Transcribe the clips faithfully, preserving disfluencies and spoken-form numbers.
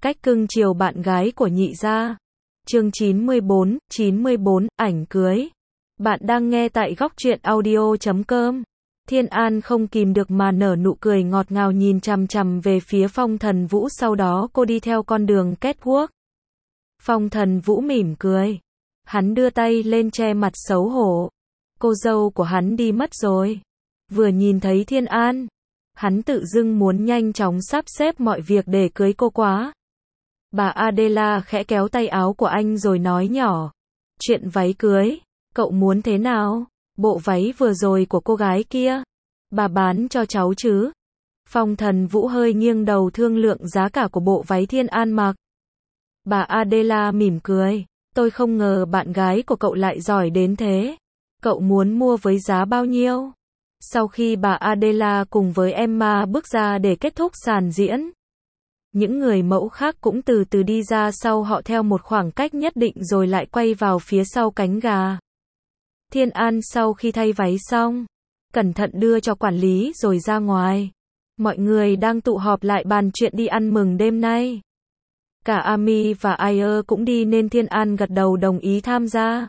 Cách cưng chiều bạn gái của nhị gia. Chương chín mươi bốn, chín mươi bốn, ảnh cưới. Bạn đang nghe tại góc truyện audio chấm com. Thiên An không kìm được mà nở nụ cười ngọt ngào nhìn chằm chằm về phía Phong Thần Vũ, sau đó cô đi theo con đường catwalk. Phong Thần Vũ mỉm cười. Hắn đưa tay lên che mặt xấu hổ. Cô dâu của hắn đi mất rồi. Vừa nhìn thấy Thiên An, hắn tự dưng muốn nhanh chóng sắp xếp mọi việc để cưới cô quá. Bà Adela khẽ kéo tay áo của anh rồi nói nhỏ. Chuyện váy cưới, cậu muốn thế nào? Bộ váy vừa rồi của cô gái kia, bà bán cho cháu chứ? Phong Thần Vũ hơi nghiêng đầu thương lượng giá cả của bộ váy Thiên An mặc. Bà Adela mỉm cười. Tôi không ngờ bạn gái của cậu lại giỏi đến thế. Cậu muốn mua với giá bao nhiêu? Sau khi bà Adela cùng với Emma bước ra để kết thúc sàn diễn, những người mẫu khác cũng từ từ đi ra sau họ theo một khoảng cách nhất định rồi lại quay vào phía sau cánh gà. Thiên An sau khi thay váy xong, cẩn thận đưa cho quản lý rồi ra ngoài. Mọi người đang tụ họp lại bàn chuyện đi ăn mừng đêm nay. Cả Ami và Ayer cũng đi nên Thiên An gật đầu đồng ý tham gia.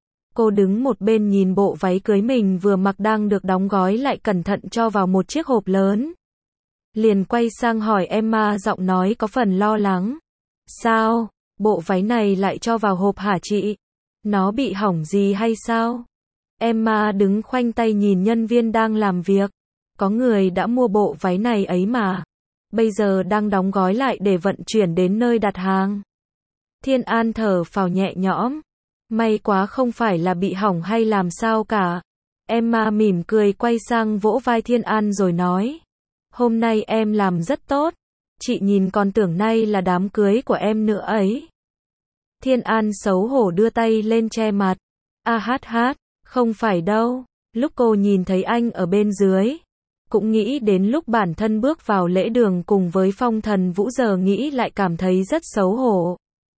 Cô đứng một bên nhìn bộ váy cưới mình vừa mặc đang được đóng gói lại cẩn thận cho vào một chiếc hộp lớn. Liền quay sang hỏi Emma, giọng nói có phần lo lắng. Sao? Bộ váy này lại cho vào hộp hả chị? Nó bị hỏng gì hay sao? Emma đứng khoanh tay nhìn nhân viên đang làm việc. Có người đã mua bộ váy này ấy mà. Bây giờ đang đóng gói lại để vận chuyển đến nơi đặt hàng. Thiên An thở phào nhẹ nhõm. May quá không phải là bị hỏng hay làm sao cả. Emma mỉm cười quay sang vỗ vai Thiên An rồi nói. Hôm nay em làm rất tốt. Chị nhìn còn tưởng nay là đám cưới của em nữa ấy. Thiên An xấu hổ đưa tay lên che mặt. A hát hát, không phải đâu. Lúc cô nhìn thấy anh ở bên dưới, cũng nghĩ đến lúc bản thân bước vào lễ đường cùng với Phong Thần Vũ, giờ nghĩ lại cảm thấy rất xấu hổ.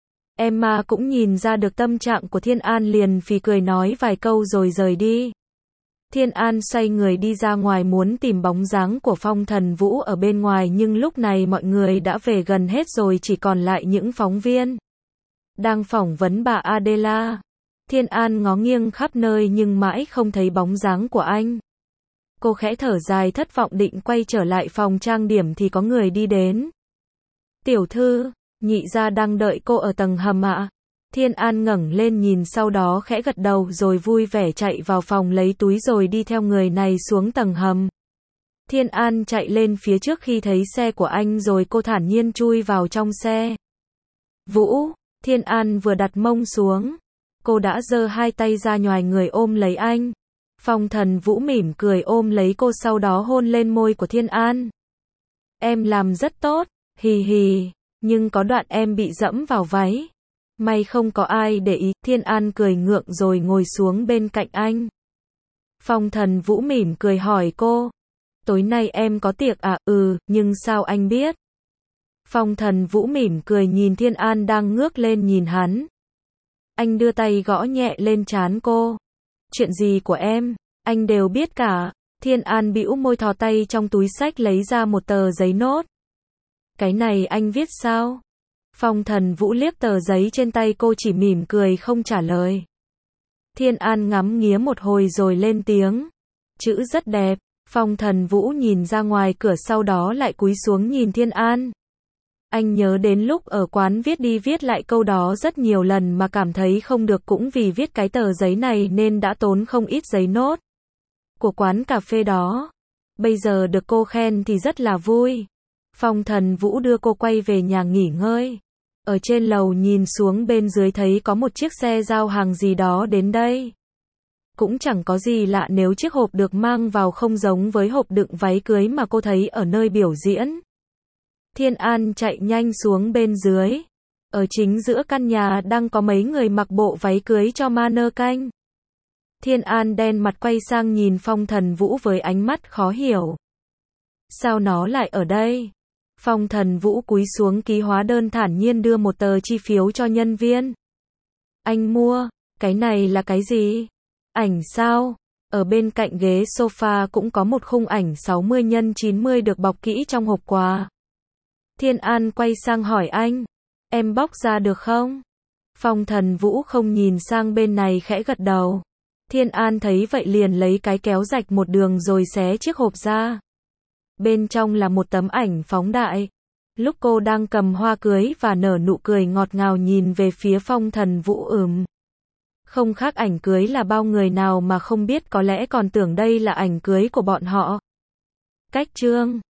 Emma cũng nhìn ra được tâm trạng của Thiên An liền phì cười nói vài câu rồi rời đi. Thiên An xoay người đi ra ngoài muốn tìm bóng dáng của Phong Thần Vũ ở bên ngoài, nhưng lúc này mọi người đã về gần hết rồi, chỉ còn lại những phóng viên đang phỏng vấn bà Adela. Thiên An ngó nghiêng khắp nơi nhưng mãi không thấy bóng dáng của anh. Cô khẽ thở dài thất vọng định quay trở lại phòng trang điểm thì có người đi đến. Tiểu thư, nhị gia đang đợi cô ở tầng hầm ạ. Thiên An ngẩng lên nhìn sau đó khẽ gật đầu rồi vui vẻ chạy vào phòng lấy túi rồi đi theo người này xuống tầng hầm. Thiên An chạy lên phía trước khi thấy xe của anh rồi cô thản nhiên chui vào trong xe. Vũ, Thiên An vừa đặt mông xuống, cô đã giơ hai tay ra nhoài người ôm lấy anh. Phong Thần Vũ mỉm cười ôm lấy cô sau đó hôn lên môi của Thiên An. Em làm rất tốt, hì hì, nhưng có đoạn em bị dẫm vào váy. May không có ai để ý. Thiên An cười ngượng rồi ngồi xuống bên cạnh anh. Phong Thần Vũ mỉm cười hỏi cô. Tối nay em có tiệc à? Ừ, nhưng sao anh biết? Phong Thần Vũ mỉm cười nhìn Thiên An đang ngước lên nhìn hắn. Anh đưa tay gõ nhẹ lên trán cô. Chuyện gì của em, anh đều biết cả. Thiên An bĩu môi thò tay trong túi xách lấy ra một tờ giấy nốt. Cái này anh viết sao? Phong Thần Vũ liếc tờ giấy trên tay cô chỉ mỉm cười không trả lời. Thiên An ngắm nghía một hồi rồi lên tiếng. Chữ rất đẹp. Phong Thần Vũ nhìn ra ngoài cửa sau đó lại cúi xuống nhìn Thiên An. Anh nhớ đến lúc ở quán viết đi viết lại câu đó rất nhiều lần mà cảm thấy không được, cũng vì viết cái tờ giấy này nên đã tốn không ít giấy nốt của quán cà phê đó. Bây giờ được cô khen thì rất là vui. Phong Thần Vũ đưa cô quay về nhà nghỉ ngơi. Ở trên lầu nhìn xuống bên dưới thấy có một chiếc xe giao hàng gì đó đến đây. Cũng chẳng có gì lạ nếu chiếc hộp được mang vào không giống với hộp đựng váy cưới mà cô thấy ở nơi biểu diễn. Thiên An chạy nhanh xuống bên dưới. Ở chính giữa căn nhà đang có mấy người mặc bộ váy cưới cho mannequin. Thiên An đen mặt quay sang nhìn Phong Thần Vũ với ánh mắt khó hiểu. Sao nó lại ở đây? Phong Thần Vũ cúi xuống ký hóa đơn thản nhiên đưa một tờ chi phiếu cho nhân viên. Anh mua, cái này là cái gì? Ảnh sao? Ở bên cạnh ghế sofa cũng có một khung ảnh sáu mươi nhân chín mươi được bọc kỹ trong hộp quà. Thiên An quay sang hỏi anh, em bóc ra được không? Phong Thần Vũ không nhìn sang bên này khẽ gật đầu. Thiên An thấy vậy liền lấy cái kéo rạch một đường rồi xé chiếc hộp ra. Bên trong là một tấm ảnh phóng đại. Lúc cô đang cầm hoa cưới và nở nụ cười ngọt ngào nhìn về phía Phong Thần Vũ ừm. Không khác ảnh cưới là bao người nào mà không biết, có lẽ còn tưởng đây là ảnh cưới của bọn họ. Cách chương